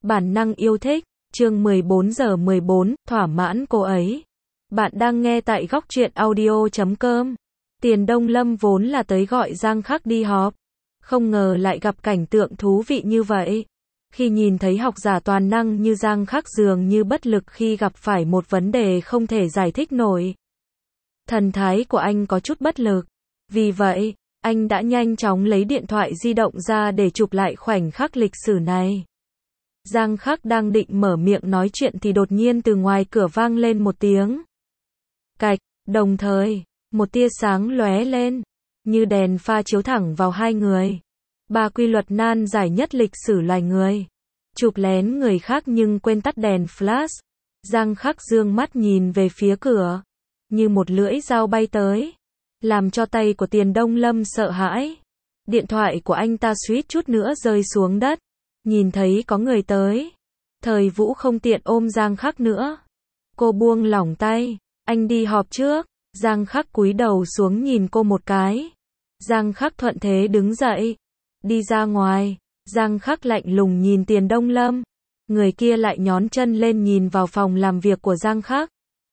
Bản năng yêu thích, chương 14:14, thỏa mãn cô ấy. Bạn đang nghe tại góc truyện audio.com. Tiền Đông Lâm vốn là tới gọi Giang Khắc đi họp, không ngờ lại gặp cảnh tượng thú vị như vậy. Khi nhìn thấy học giả toàn năng như Giang Khắc dường như bất lực khi gặp phải một vấn đề không thể giải thích nổi. Thần thái của anh có chút bất lực. Vì vậy, anh đã nhanh chóng lấy điện thoại di động ra để chụp lại khoảnh khắc lịch sử này. Giang Khắc đang định mở miệng nói chuyện thì đột nhiên từ ngoài cửa vang lên một tiếng cạch, đồng thời, một tia sáng lóe lên, như đèn pha chiếu thẳng vào hai người. Ba quy luật nan giải nhất lịch sử loài người. Chụp lén người khác nhưng quên tắt đèn flash. Giang Khắc dương mắt nhìn về phía cửa, như một lưỡi dao bay tới, làm cho tay của Tiền Đông Lâm sợ hãi. Điện thoại của anh ta suýt chút nữa rơi xuống đất. Nhìn thấy có người tới, Thời Vũ không tiện ôm Giang Khắc nữa. Cô buông lỏng tay, anh đi họp trước. Giang Khắc cúi đầu xuống nhìn cô một cái. Giang Khắc thuận thế đứng dậy, đi ra ngoài. Giang Khắc lạnh lùng nhìn Tiền Đông Lâm. Người kia lại nhón chân lên nhìn vào phòng làm việc của Giang Khắc.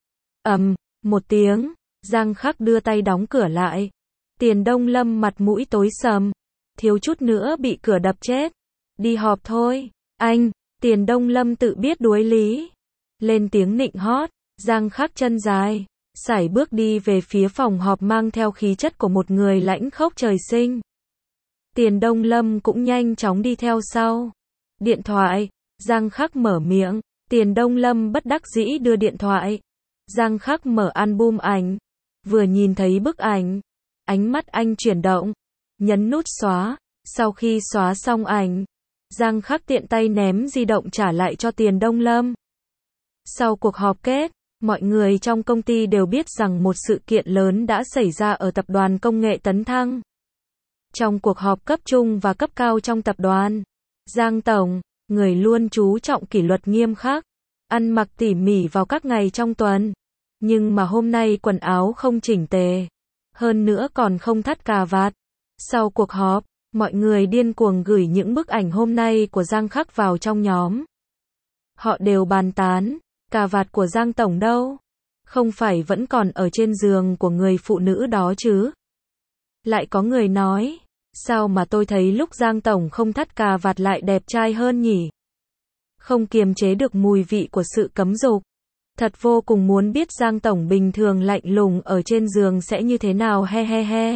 Một tiếng, Giang Khắc đưa tay đóng cửa lại. Tiền Đông Lâm mặt mũi tối sầm, thiếu chút nữa bị cửa đập chết. Đi họp thôi, anh. Tiền Đông Lâm tự biết đuối lý, lên tiếng nịnh hót. Giang Khắc chân dài, sải bước đi về phía phòng họp mang theo khí chất của một người lãnh khốc trời sinh. Tiền Đông Lâm cũng nhanh chóng đi theo sau. Điện thoại, Giang Khắc mở miệng. Tiền Đông Lâm bất đắc dĩ đưa điện thoại. Giang Khắc mở album ảnh, vừa nhìn thấy bức ảnh, ánh mắt anh chuyển động, nhấn nút xóa. Sau khi xóa xong ảnh, Giang Khắc tiện tay ném di động trả lại cho Tiền Đông Lâm. Sau cuộc họp kết, mọi người trong công ty đều biết rằng một sự kiện lớn đã xảy ra ở tập đoàn công nghệ Tấn Thăng. Trong cuộc họp cấp trung và cấp cao trong tập đoàn, Giang Tổng, người luôn chú trọng kỷ luật nghiêm khắc, ăn mặc tỉ mỉ vào các ngày trong tuần. Nhưng mà hôm nay quần áo không chỉnh tề, hơn nữa còn không thắt cà vạt. Sau cuộc họp, mọi người điên cuồng gửi những bức ảnh hôm nay của Giang Khắc vào trong nhóm. Họ đều bàn tán, cà vạt của Giang Tổng đâu? Không phải vẫn còn ở trên giường của người phụ nữ đó chứ? Lại có người nói, sao mà tôi thấy lúc Giang Tổng không thắt cà vạt lại đẹp trai hơn nhỉ? Không kiềm chế được mùi vị của sự cấm dục. Thật vô cùng muốn biết Giang Tổng bình thường lạnh lùng ở trên giường sẽ như thế nào he he he.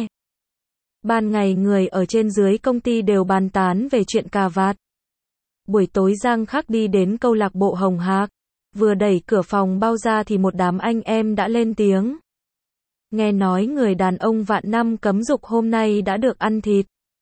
Ban ngày người ở trên dưới công ty đều bàn tán về chuyện cà vạt. Buổi tối Giang Khắc đi đến câu lạc bộ Hồng Hạc. Vừa đẩy cửa phòng bao ra thì một đám anh em đã lên tiếng. Nghe nói người đàn ông vạn năm cấm dục hôm nay đã được ăn thịt.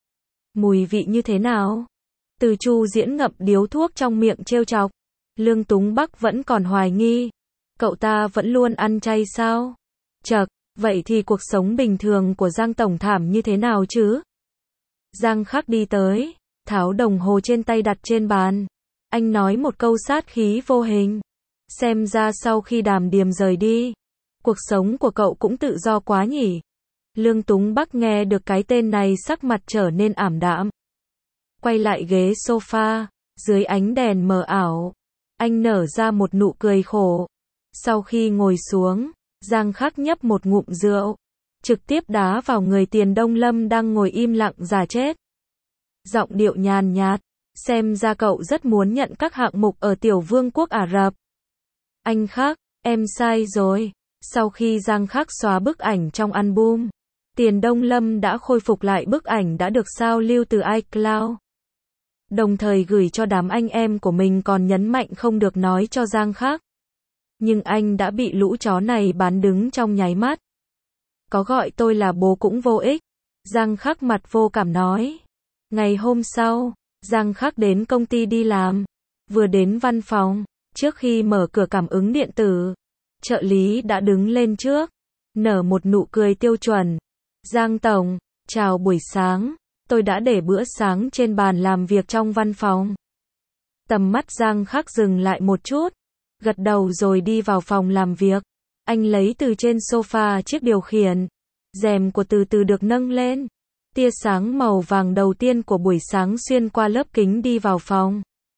Mùi vị như thế nào? Từ Chu Diễn ngậm điếu thuốc trong miệng trêu chọc. Lương Túng Bắc vẫn còn hoài nghi. Cậu ta vẫn luôn ăn chay sao? Chậc, vậy thì cuộc sống bình thường của Giang Tổng thảm như thế nào chứ? Giang Khắc đi tới, tháo đồng hồ trên tay đặt trên bàn. Anh nói một câu sát khí vô hình. Xem ra sau khi Đàm Điềm rời đi, cuộc sống của cậu cũng tự do quá nhỉ? Lương Túng Bắc nghe được cái tên này sắc mặt trở nên ảm đạm. Quay lại ghế sofa, dưới ánh đèn mờ ảo, anh nở ra một nụ cười khổ. Sau khi ngồi xuống, Giang Khắc nhấp một ngụm rượu, trực tiếp đá vào người Tiền Đông Lâm đang ngồi im lặng giả chết. Giọng điệu nhàn nhạt, xem ra cậu rất muốn nhận các hạng mục ở Tiểu Vương quốc Ả Rập. Anh Khắc, em sai rồi. Sau khi Giang Khắc xóa bức ảnh trong album, Tiền Đông Lâm đã khôi phục lại bức ảnh đã được sao lưu từ iCloud. Đồng thời gửi cho đám anh em của mình còn nhấn mạnh không được nói cho Giang Khắc. Nhưng anh đã bị lũ chó này bán đứng trong nháy mắt. Có gọi tôi là bố cũng vô ích. Giang Khắc mặt vô cảm nói. Ngày hôm sau, Giang Khắc đến công ty đi làm. Vừa đến văn phòng, trước khi mở cửa cảm ứng điện tử, trợ lý đã đứng lên trước, nở một nụ cười tiêu chuẩn. Giang Tổng, chào buổi sáng, tôi đã để bữa sáng trên bàn làm việc trong văn phòng. Tầm mắt Giang Khắc dừng lại một chút, gật đầu rồi đi vào phòng làm việc. Anh lấy từ trên sofa chiếc điều khiển, rèm của từ từ được nâng lên. Tia sáng màu vàng đầu tiên của buổi sáng xuyên qua lớp kính đi vào phòng.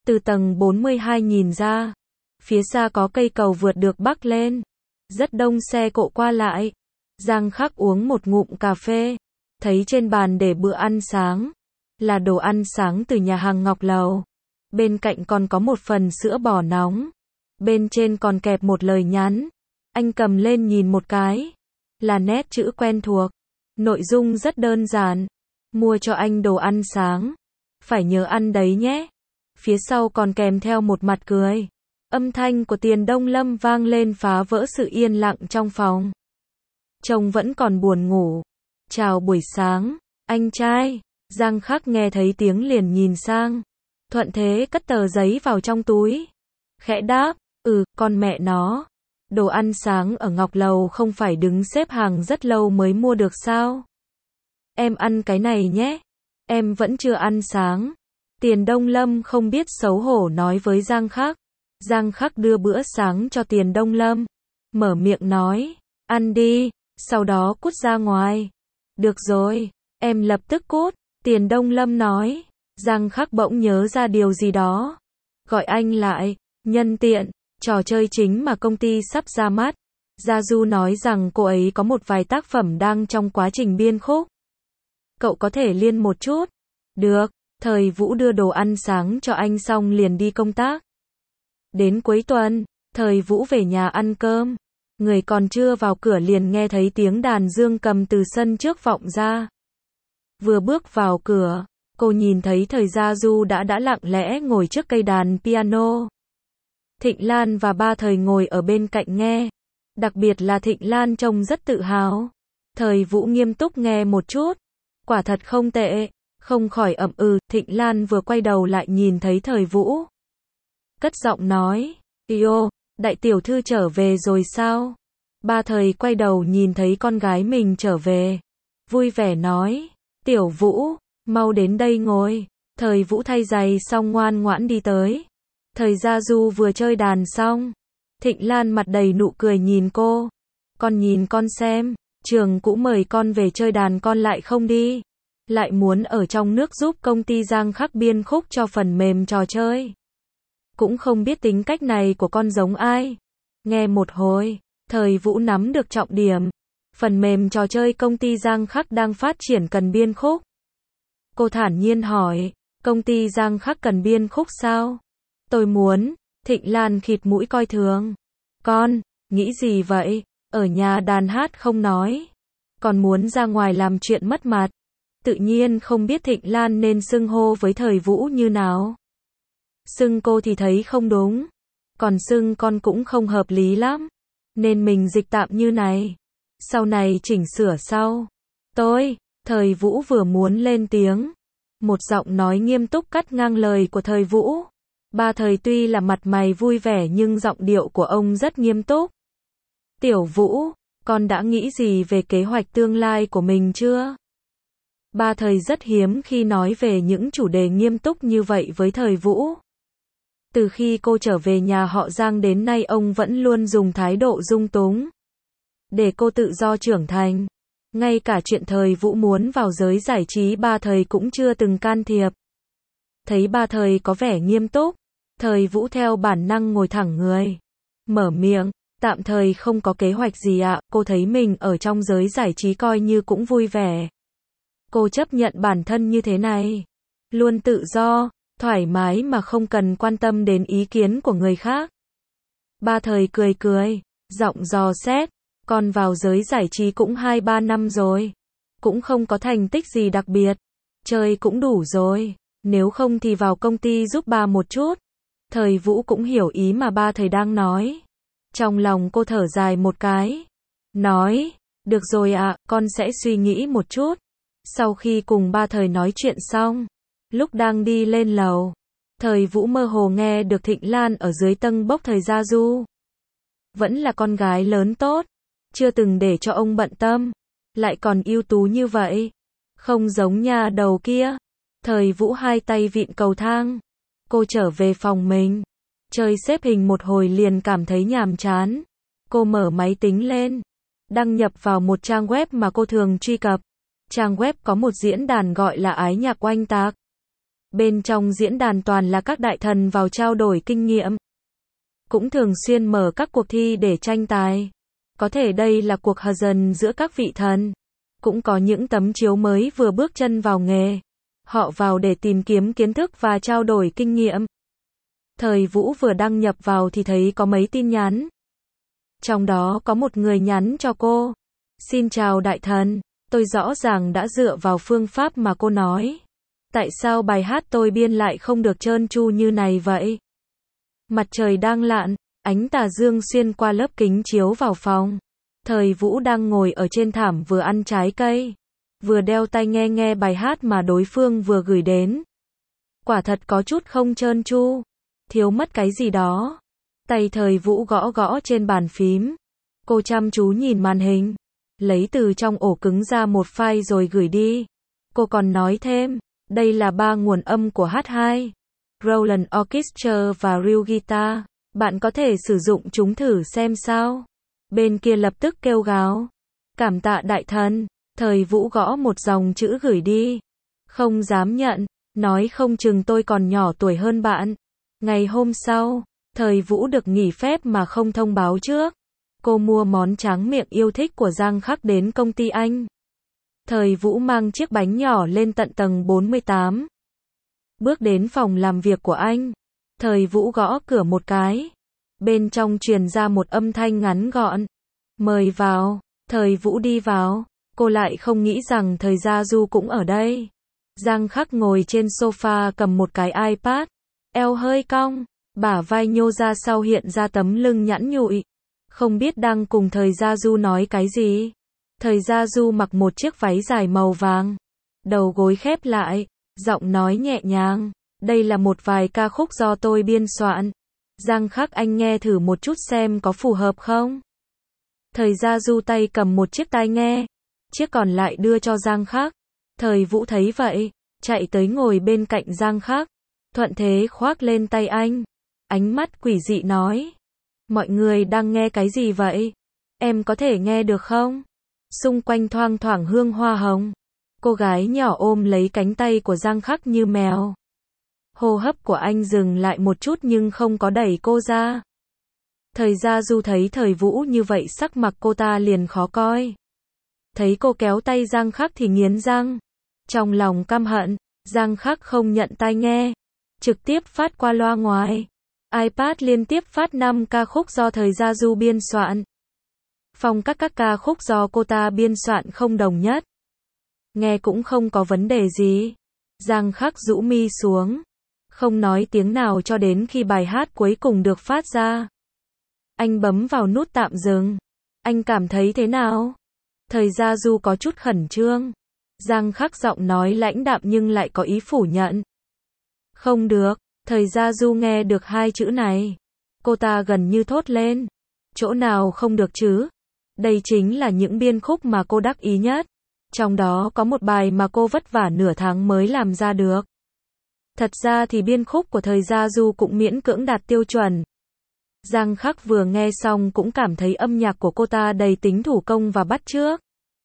Từ tầng 42 nhìn ra, phía xa có cây cầu vượt được bắc lên. Rất đông xe cộ qua lại. Giang Khắc uống một ngụm cà phê, thấy trên bàn để bữa ăn sáng, là đồ ăn sáng từ nhà hàng Ngọc Lầu. Bên cạnh còn có một phần sữa bò nóng. Bên trên còn kẹp một lời nhắn. Anh cầm lên nhìn một cái, là nét chữ quen thuộc. Nội dung rất đơn giản. Mua cho anh đồ ăn sáng. Phải nhớ ăn đấy nhé. Phía sau còn kèm theo một mặt cười. Âm thanh của Tiền Đông Lâm vang lên phá vỡ sự yên lặng trong phòng. Chồng vẫn còn buồn ngủ. Chào buổi sáng, anh trai. Giang Khắc nghe thấy tiếng liền nhìn sang. Thuận thế cất tờ giấy vào trong túi. Khẽ đáp, con mẹ nó. Đồ ăn sáng ở Ngọc Lầu không phải đứng xếp hàng rất lâu mới mua được sao? Em ăn cái này nhé. Em vẫn chưa ăn sáng. Tiền Đông Lâm không biết xấu hổ nói với Giang Khắc. Giang Khắc đưa bữa sáng cho Tiền Đông Lâm. Mở miệng nói, ăn đi, sau đó cút ra ngoài. Được rồi, em lập tức cút. Tiền Đông Lâm nói. Giang Khắc bỗng nhớ ra điều gì đó. Gọi anh lại, nhân tiện, trò chơi chính mà công ty sắp ra mắt. Gia Du nói rằng cô ấy có một vài tác phẩm đang trong quá trình biên khúc. Cậu có thể liên một chút. Được, Thời Vũ đưa đồ ăn sáng cho anh xong liền đi công tác. Đến cuối tuần, Thời Vũ về nhà ăn cơm. Người còn chưa vào cửa liền nghe thấy tiếng đàn dương cầm từ sân trước vọng ra. Vừa bước vào cửa, cô nhìn thấy Thời Gia Du đã lặng lẽ ngồi trước cây đàn piano. Thịnh Lan và ba Thời ngồi ở bên cạnh nghe. Đặc biệt là Thịnh Lan trông rất tự hào. Thời Vũ nghiêm túc nghe một chút. Quả thật không tệ. Không khỏi ậm Thịnh Lan vừa quay đầu lại nhìn thấy Thời Vũ. Cất giọng nói, Yêu, đại tiểu thư trở về rồi sao? Ba Thời quay đầu nhìn thấy con gái mình trở về. Vui vẻ nói, Tiểu Vũ, mau đến đây ngồi. Thời Vũ thay giày xong ngoan ngoãn đi tới. Thời Gia Du vừa chơi đàn xong. Thịnh Lan mặt đầy nụ cười nhìn cô. Con nhìn con xem, trường cũ mời con về chơi đàn con lại không đi. Lại muốn ở trong nước giúp công ty Giang Khắc biên khúc cho phần mềm trò chơi. Cũng không biết tính cách này của con giống ai. Nghe một hồi, Thời Vũ nắm được trọng điểm. Phần mềm trò chơi công ty Giang Khắc đang phát triển cần biên khúc. Cô thản nhiên hỏi, công ty Giang Khắc cần biên khúc sao? Tôi muốn. Thịnh Lan khịt mũi coi thường. Con, nghĩ gì vậy? Ở nhà đàn hát không nói. Còn muốn ra ngoài làm chuyện mất mặt. Tự nhiên không biết Thịnh Lan nên xưng hô với Thời Vũ như nào. Xưng cô thì thấy không đúng. Còn xưng con cũng không hợp lý lắm. Nên mình dịch tạm như này. Sau này chỉnh sửa sau. Thời Vũ vừa muốn lên tiếng. Một giọng nói nghiêm túc cắt ngang lời của Thời Vũ. Ba Thời tuy là mặt mày vui vẻ nhưng giọng điệu của ông rất nghiêm túc. Tiểu Vũ, con đã nghĩ gì về kế hoạch tương lai của mình chưa? Ba Thời rất hiếm khi nói về những chủ đề nghiêm túc như vậy với Thời Vũ. Từ khi cô trở về nhà họ Giang đến nay ông vẫn luôn dùng thái độ dung túng. Để cô tự do trưởng thành. Ngay cả chuyện Thời Vũ muốn vào giới giải trí ba Thời cũng chưa từng can thiệp. Thấy ba Thời có vẻ nghiêm túc. Thời Vũ theo bản năng ngồi thẳng người. Mở miệng, tạm thời không có kế hoạch gì ạ, cô thấy mình ở trong giới giải trí coi như cũng vui vẻ. Cô chấp nhận bản thân như thế này. Luôn tự do, thoải mái mà không cần quan tâm đến ý kiến của người khác. Ba Thời cười, giọng dò xét. Con vào giới giải trí cũng 2-3 năm rồi. Cũng không có thành tích gì đặc biệt. Chơi cũng đủ rồi. Nếu không thì vào công ty giúp ba một chút. Thời Vũ cũng hiểu ý mà ba Thời đang nói. Trong lòng cô thở dài một cái. Nói, được rồi ạ, con sẽ suy nghĩ một chút. Sau khi cùng ba Thời nói chuyện xong, lúc đang đi lên lầu, Thời Vũ mơ hồ nghe được Thịnh Lan ở dưới tầng bốc Thời Gia Du. Vẫn là con gái lớn tốt, chưa từng để cho ông bận tâm, lại còn ưu tú như vậy. Không giống nhà đầu kia. Thời Vũ hai tay vịn cầu thang. Cô trở về phòng mình. Chơi xếp hình một hồi liền cảm thấy nhàm chán. Cô mở máy tính lên. Đăng nhập vào một trang web mà cô thường truy cập. Trang web có một diễn đàn gọi là Ái Nhạc Oanh Tạc. Bên trong diễn đàn toàn là các đại thần vào trao đổi kinh nghiệm. Cũng thường xuyên mở các cuộc thi để tranh tài. Có thể đây là cuộc hờ dần giữa các vị thần. Cũng có những tấm chiếu mới vừa bước chân vào nghề. Họ vào để tìm kiếm kiến thức và trao đổi kinh nghiệm. Thời Vũ vừa đăng nhập vào thì thấy có mấy tin nhắn. Trong đó có một người nhắn cho cô. Xin chào đại thần, tôi rõ ràng đã dựa vào phương pháp mà cô nói. Tại sao bài hát tôi biên lại không được trơn tru như này vậy? Mặt trời đang lặn, ánh tà dương xuyên qua lớp kính chiếu vào phòng. Thời Vũ đang ngồi ở trên thảm vừa ăn trái cây, vừa đeo tai nghe bài hát mà đối phương vừa gửi đến. Quả thật có chút không trơn tru, thiếu mất cái gì đó. Tay Thời Vũ gõ gõ trên bàn phím. Cô chăm chú nhìn màn hình, lấy từ trong ổ cứng ra một file rồi gửi đi. Cô còn nói thêm, đây là 3 nguồn âm của H2, Roland Orchestra và Real Guitar. Bạn có thể sử dụng chúng thử xem sao. Bên kia lập tức kêu gào. Cảm tạ đại thần. Thời Vũ gõ một dòng chữ gửi đi. Không dám nhận, nói không chừng tôi còn nhỏ tuổi hơn bạn. Ngày hôm sau, Thời Vũ được nghỉ phép mà không thông báo trước. Cô mua món tráng miệng yêu thích của Giang Khắc đến công ty anh. Thời Vũ mang chiếc bánh nhỏ lên tận tầng 48. Bước đến phòng làm việc của anh. Thời Vũ gõ cửa một cái. Bên trong truyền ra một âm thanh ngắn gọn. Mời vào. Thời Vũ đi vào. Cô lại không nghĩ rằng Thời Gia Du cũng ở đây. Giang Khắc ngồi trên sofa cầm một cái iPad. Eo hơi cong. Bả vai nhô ra sau hiện ra tấm lưng nhẵn nhụi. Không biết đang cùng Thời Gia Du nói cái gì. Thời Gia Du mặc một chiếc váy dài màu vàng. Đầu gối khép lại. Giọng nói nhẹ nhàng. Đây là một vài ca khúc do tôi biên soạn. Giang Khắc anh nghe thử một chút xem có phù hợp không? Thời Gia Du tay cầm một chiếc tai nghe. Chiếc còn lại đưa cho Giang Khắc. Thời Vũ thấy vậy. Chạy tới ngồi bên cạnh Giang Khắc. Thuận thế khoác lên tay anh. Ánh mắt quỷ dị nói. Mọi người đang nghe cái gì vậy? Em có thể nghe được không? Xung quanh thoang thoảng hương hoa hồng. Cô gái nhỏ ôm lấy cánh tay của Giang Khắc như mèo. Hô hấp của anh dừng lại một chút nhưng không có đẩy cô ra. Thời Gia Du thấy Thời Vũ như vậy sắc mặt cô ta liền khó coi. Thấy cô kéo tay Giang Khắc thì nghiến răng. Trong lòng căm hận, Giang Khắc không nhận tai nghe. Trực tiếp phát qua loa ngoài. iPad liên tiếp phát 5 ca khúc do Thời Gia Du biên soạn. Phong cách các ca khúc do cô ta biên soạn không đồng nhất. Nghe cũng không có vấn đề gì. Giang Khắc rũ mi xuống. Không nói tiếng nào cho đến khi bài hát cuối cùng được phát ra. Anh bấm vào nút tạm dừng. Anh cảm thấy thế nào? Thời Gia Du có chút khẩn trương. Giang Khắc giọng nói lãnh đạm nhưng lại có ý phủ nhận. Không được. Thời Gia Du nghe được 2 chữ này. Cô ta gần như thốt lên. Chỗ nào không được chứ? Đây chính là những biên khúc mà cô đắc ý nhất. Trong đó có một bài mà cô vất vả nửa tháng mới làm ra được. Thật ra thì biên khúc của Thời Gia Du cũng miễn cưỡng đạt tiêu chuẩn. Giang Khắc vừa nghe xong cũng cảm thấy âm nhạc của cô ta đầy tính thủ công và bắt chước.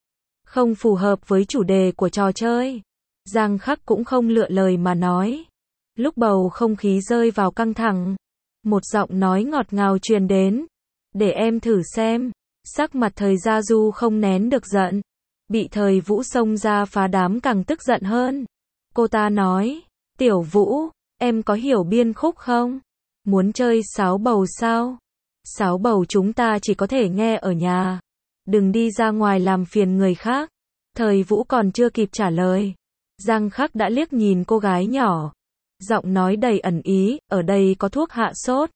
Không phù hợp với chủ đề của trò chơi. Giang Khắc cũng không lựa lời mà nói. Lúc bầu không khí rơi vào căng thẳng. Một giọng nói ngọt ngào truyền đến. Để em thử xem. Sắc mặt Thời Gia Du không nén được giận. Bị Thời Vũ xông ra phá đám càng tức giận hơn. Cô ta nói. Tiểu Vũ, em có hiểu biên khúc không? Muốn chơi sáo bầu sao? Sáo bầu chúng ta chỉ có thể nghe ở nhà. Đừng đi ra ngoài làm phiền người khác. Thời Vũ còn chưa kịp trả lời. Giang Khắc đã liếc nhìn cô gái nhỏ. Giọng nói đầy ẩn ý, ở đây có thuốc hạ sốt.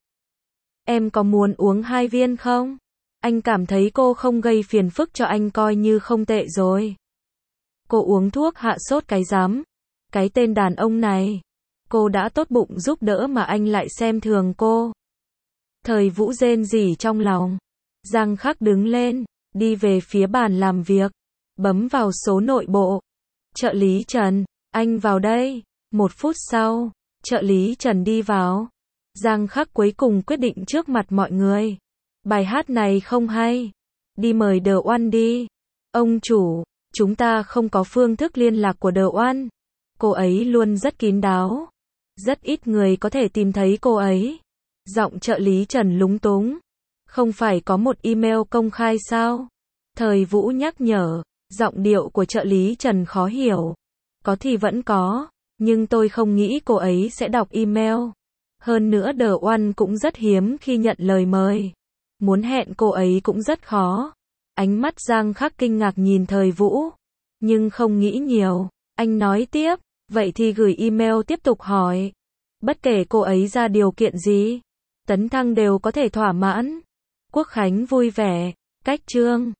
Em có muốn uống 2 viên không? Anh cảm thấy cô không gây phiền phức cho anh coi như không tệ rồi. Cô uống thuốc hạ sốt cái rắm. Cái tên đàn ông này. Cô đã tốt bụng giúp đỡ mà anh lại xem thường cô. Thời Vũ rên rỉ trong lòng. Giang Khắc đứng lên, đi về phía bàn làm việc. Bấm vào số nội bộ. Trợ lý Trần, anh vào đây. 1 phút sau, trợ lý Trần đi vào. Giang Khắc cuối cùng quyết định trước mặt mọi người. Bài hát này không hay. Đi mời The One đi. Ông chủ, chúng ta không có phương thức liên lạc của The One. Cô ấy luôn rất kín đáo. Rất ít người có thể tìm thấy cô ấy. Giọng trợ lý Trần lúng túng. Không phải có một email công khai sao? Thời Vũ nhắc nhở. Giọng điệu của trợ lý Trần khó hiểu. Có thì vẫn có, nhưng tôi không nghĩ cô ấy sẽ đọc email. Hơn nữa The One cũng rất hiếm khi nhận lời mời. Muốn hẹn cô ấy cũng rất khó. Ánh mắt Giang Khắc kinh ngạc nhìn Thời Vũ. Nhưng không nghĩ nhiều. Anh nói tiếp, vậy thì gửi email tiếp tục hỏi. Bất kể cô ấy ra điều kiện gì, Tấn Thăng đều có thể thỏa mãn. Quốc khánh vui vẻ. Cách chương